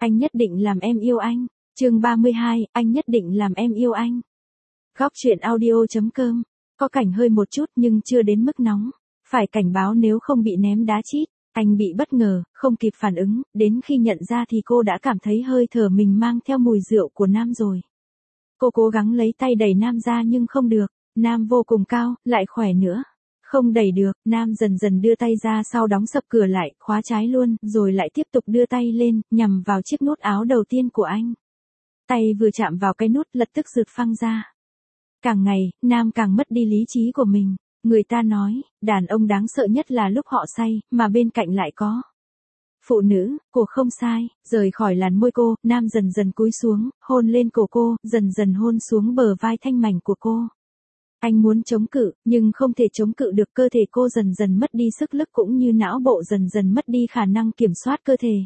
Anh nhất định làm em yêu anh. Chương 32, anh nhất định làm em yêu anh. Góc truyện audio.com. Có cảnh hơi một chút nhưng chưa đến mức nóng. Phải cảnh báo nếu không bị ném đá chít. Anh bị bất ngờ, không kịp phản ứng, đến khi nhận ra thì cô đã cảm thấy hơi thở mình mang theo mùi rượu của Nam rồi. Cô cố gắng lấy tay đẩy Nam ra nhưng không được. Nam vô cùng cao, lại khỏe nữa. Không đẩy được, Nam dần dần đưa tay ra sau đóng sập cửa lại, khóa trái luôn, rồi lại tiếp tục đưa tay lên, nhằm vào chiếc nút áo đầu tiên của anh. Tay vừa chạm vào cái nút lập tức rực phăng ra. Càng ngày, Nam càng mất đi lý trí của mình. Người ta nói, đàn ông đáng sợ nhất là lúc họ say, mà bên cạnh lại có phụ nữ. Cô không sai. Rời khỏi làn môi cô, Nam dần dần cúi xuống, hôn lên cổ cô, dần dần hôn xuống bờ vai thanh mảnh của cô. Anh muốn chống cự, nhưng không thể chống cự được, cơ thể cô dần dần mất đi sức lực cũng như não bộ dần dần mất đi khả năng kiểm soát cơ thể.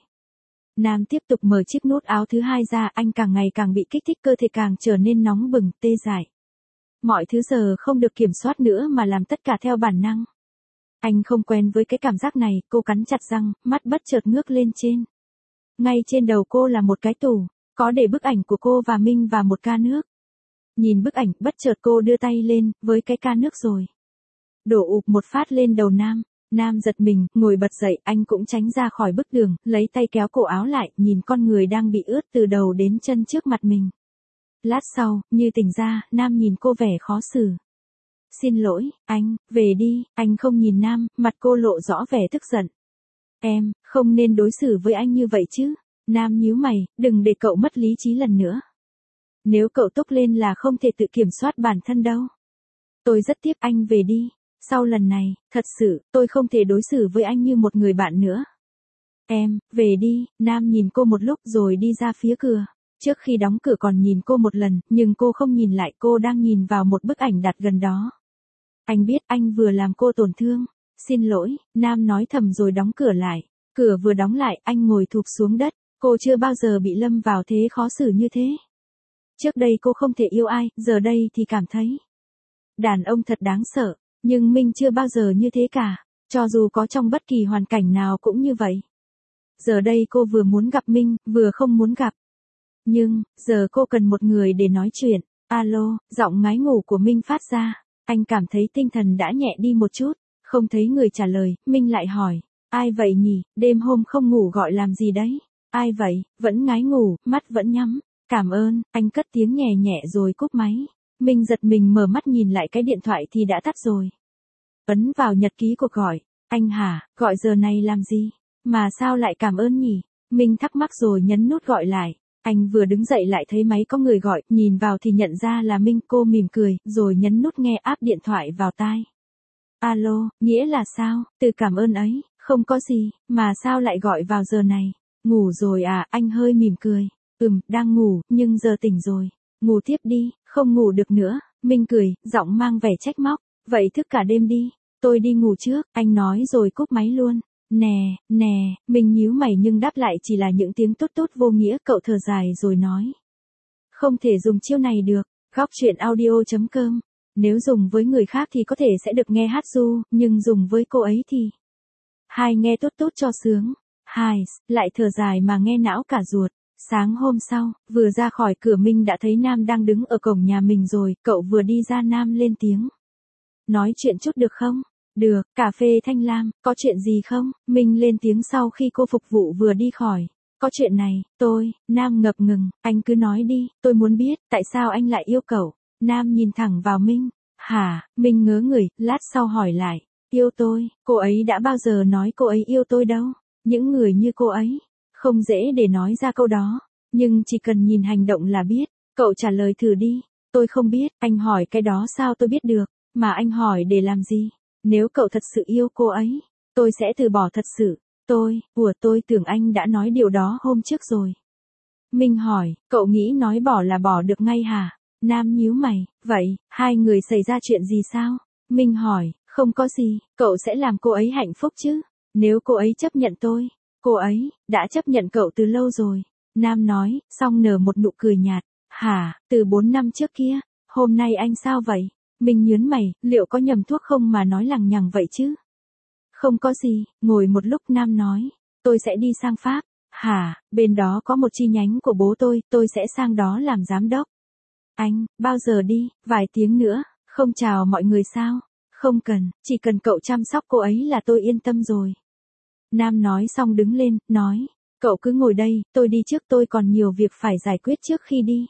Nam tiếp tục mở chiếc nút áo thứ hai ra, anh càng ngày càng bị kích thích, cơ thể càng trở nên nóng bừng, tê dại. Mọi thứ giờ không được kiểm soát nữa mà làm tất cả theo bản năng. Anh không quen với cái cảm giác này, cô cắn chặt răng, mắt bất chợt ngước lên trên. Ngay trên đầu cô là một cái tủ, có để bức ảnh của cô và Minh và một ca nước. Nhìn bức ảnh, bất chợt cô đưa tay lên, với cái ca nước rồi. Đổ ụp một phát lên đầu Nam. Nam giật mình, ngồi bật dậy, anh cũng tránh ra khỏi bức tường, lấy tay kéo cổ áo lại, nhìn con người đang bị ướt từ đầu đến chân trước mặt mình. Lát sau, như tỉnh ra, Nam nhìn cô vẻ khó xử. Xin lỗi, anh, về đi. Anh không nhìn Nam, mặt cô lộ rõ vẻ tức giận. Em, không nên đối xử với anh như vậy chứ. Nam nhíu mày, đừng để cậu mất lý trí lần nữa. Nếu cậu tốc lên là không thể tự kiểm soát bản thân đâu. Tôi rất tiếc, anh về đi. Sau lần này, thật sự, tôi không thể đối xử với anh như một người bạn nữa. Em, về đi. Nam nhìn cô một lúc rồi đi ra phía cửa. Trước khi đóng cửa còn nhìn cô một lần, nhưng cô không nhìn lại, cô đang nhìn vào một bức ảnh đặt gần đó. Anh biết anh vừa làm cô tổn thương. Xin lỗi, Nam nói thầm rồi đóng cửa lại. Cửa vừa đóng lại, anh ngồi thụp xuống đất. Cô chưa bao giờ bị lâm vào thế khó xử như thế. Trước đây cô không thể yêu ai, giờ đây thì cảm thấy đàn ông thật đáng sợ, nhưng Minh chưa bao giờ như thế cả, cho dù có trong bất kỳ hoàn cảnh nào cũng như vậy. Giờ đây cô vừa muốn gặp Minh, vừa không muốn gặp. Nhưng, giờ cô cần một người để nói chuyện. Alo, giọng ngái ngủ của Minh phát ra. Anh cảm thấy tinh thần đã nhẹ đi một chút. Không thấy người trả lời, Minh lại hỏi. Ai vậy nhỉ, đêm hôm không ngủ gọi làm gì đấy? Ai vậy, vẫn ngái ngủ, mắt vẫn nhắm. Cảm ơn, anh cất tiếng nhẹ nhẹ rồi cúp máy. Minh giật mình mở mắt nhìn lại cái điện thoại thì đã tắt rồi. Ấn vào nhật ký cuộc gọi. Anh hả, gọi giờ này làm gì? Mà sao lại cảm ơn nhỉ? Minh thắc mắc rồi nhấn nút gọi lại. Anh vừa đứng dậy lại thấy máy có người gọi, nhìn vào thì nhận ra là Minh. Cô mỉm cười, rồi nhấn nút nghe áp điện thoại vào tai. Alo, nghĩa là sao? Từ cảm ơn ấy, không có gì, mà sao lại gọi vào giờ này? Ngủ rồi à? Anh hơi mỉm cười. Đang ngủ, nhưng giờ tỉnh rồi. Ngủ tiếp đi, không ngủ được nữa. Minh cười, giọng mang vẻ trách móc. Vậy thức cả đêm đi. Tôi đi ngủ trước, anh nói rồi cúp máy luôn. Nè, Minh nhíu mày nhưng đáp lại chỉ là những tiếng tốt tốt vô nghĩa. Cậu thở dài rồi nói. Không thể dùng chiêu này được. Góc truyện audio.com. Nếu dùng với người khác thì có thể sẽ được nghe hát ru, nhưng dùng với cô ấy thì hai nghe tốt tốt cho sướng. Hai, lại thở dài mà nghe não cả ruột. Sáng hôm sau, vừa ra khỏi cửa Minh đã thấy Nam đang đứng ở cổng nhà mình rồi, cậu vừa đi ra Nam lên tiếng. Nói chuyện chút được không? Được, cà phê Thanh Lam, có chuyện gì không? Minh lên tiếng sau khi cô phục vụ vừa đi khỏi. Có chuyện này, Nam ngập ngừng, anh cứ nói đi, tôi muốn biết, tại sao anh lại yêu cậu? Nam nhìn thẳng vào Minh. Hả? Minh ngớ người, lát sau hỏi lại. Yêu tôi, cô ấy đã bao giờ nói cô ấy yêu tôi đâu? Những người như cô ấy không dễ để nói ra câu đó, nhưng chỉ cần nhìn hành động là biết. Cậu trả lời thử đi. Tôi không biết, anh hỏi cái đó sao tôi biết được, mà anh hỏi để làm gì? Nếu cậu thật sự yêu cô ấy, tôi sẽ từ bỏ thật sự. Tôi tưởng anh đã nói điều đó hôm trước rồi. Minh hỏi, cậu nghĩ nói bỏ là bỏ được ngay hả? Nam nhíu mày, vậy, hai người xảy ra chuyện gì sao? Minh hỏi, không có gì, cậu sẽ làm cô ấy hạnh phúc chứ? Nếu cô ấy chấp nhận tôi. Cô ấy đã chấp nhận cậu từ lâu rồi. Nam nói, xong nở một nụ cười nhạt. Hả, từ 4 năm trước kia, hôm nay anh sao vậy? Minh nhớn mày, liệu có nhầm thuốc không mà nói lằng nhằng vậy chứ? Không có gì, ngồi một lúc Nam nói, tôi sẽ đi sang Pháp. Hả, bên đó có một chi nhánh của bố tôi sẽ sang đó làm giám đốc. Anh, bao giờ đi, vài tiếng nữa, không chào mọi người sao? Không cần, chỉ cần cậu chăm sóc cô ấy là tôi yên tâm rồi. Nam nói xong đứng lên, nói, cậu cứ ngồi đây, tôi đi trước, tôi còn nhiều việc phải giải quyết trước khi đi.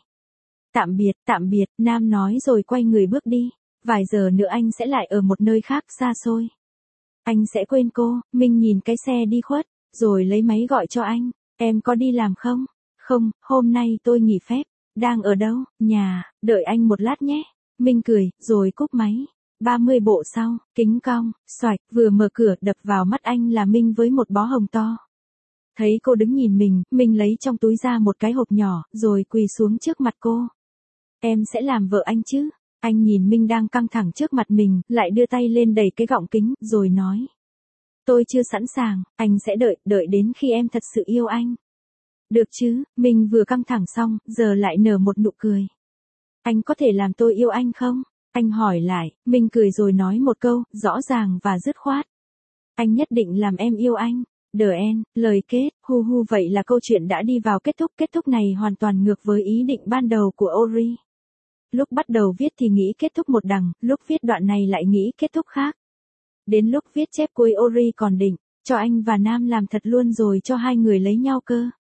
Tạm biệt, Nam nói rồi quay người bước đi. Vài giờ nữa anh sẽ lại ở một nơi khác xa xôi. Anh sẽ quên cô. Minh nhìn cái xe đi khuất, rồi lấy máy gọi cho anh. Em có đi làm không? Không, hôm nay tôi nghỉ phép. Đang ở đâu? Nhà, đợi anh một lát nhé. Minh cười, rồi cúp máy. 30 bộ sau, kính cong, xoạch, vừa mở cửa đập vào mắt anh là Minh với một bó hồng to. Thấy cô đứng nhìn mình, Minh lấy trong túi ra một cái hộp nhỏ, rồi quỳ xuống trước mặt cô. Em sẽ làm vợ anh chứ? Anh nhìn Minh đang căng thẳng trước mặt mình, lại đưa tay lên đẩy cái gọng kính, rồi nói. Tôi chưa sẵn sàng, anh sẽ đợi đến khi em thật sự yêu anh. Được chứ, Minh vừa căng thẳng xong, giờ lại nở một nụ cười. Anh có thể làm tôi yêu anh không? Anh hỏi lại, Minh cười rồi nói một câu, rõ ràng và dứt khoát. Anh nhất định làm em yêu anh. The end, lời kết, vậy là câu chuyện đã đi vào kết thúc này hoàn toàn ngược với ý định ban đầu của Ori. Lúc bắt đầu viết thì nghĩ kết thúc một đằng, lúc viết đoạn này lại nghĩ kết thúc khác. Đến lúc viết chép cuối Ori còn định, cho anh và Nam làm thật luôn rồi cho hai người lấy nhau cơ.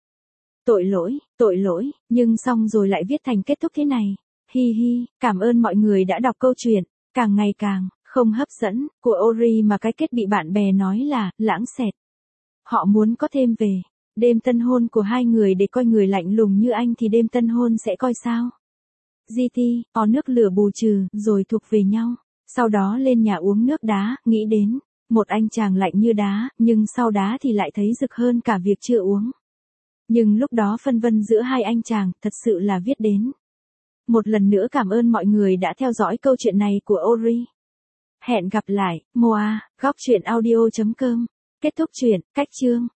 Tội lỗi, nhưng xong rồi lại viết thành kết thúc thế này. Hi hi, cảm ơn mọi người đã đọc câu chuyện, càng ngày càng không hấp dẫn, của Ori mà cái kết bị bạn bè nói là lãng xẹt. Họ muốn có thêm về đêm tân hôn của hai người để coi người lạnh lùng như anh thì đêm tân hôn sẽ coi sao. GT, có nước lửa bù trừ, rồi thuộc về nhau. Sau đó lên nhà uống nước đá, nghĩ đến một anh chàng lạnh như đá, nhưng sau đá thì lại thấy rực hơn cả việc chưa uống. Nhưng lúc đó phân vân giữa hai anh chàng, thật sự là viết đến. Một lần nữa cảm ơn mọi người đã theo dõi câu chuyện này của Ori. Hẹn gặp lại, Moa, góc truyện audio.com. Kết thúc truyện, cách chương.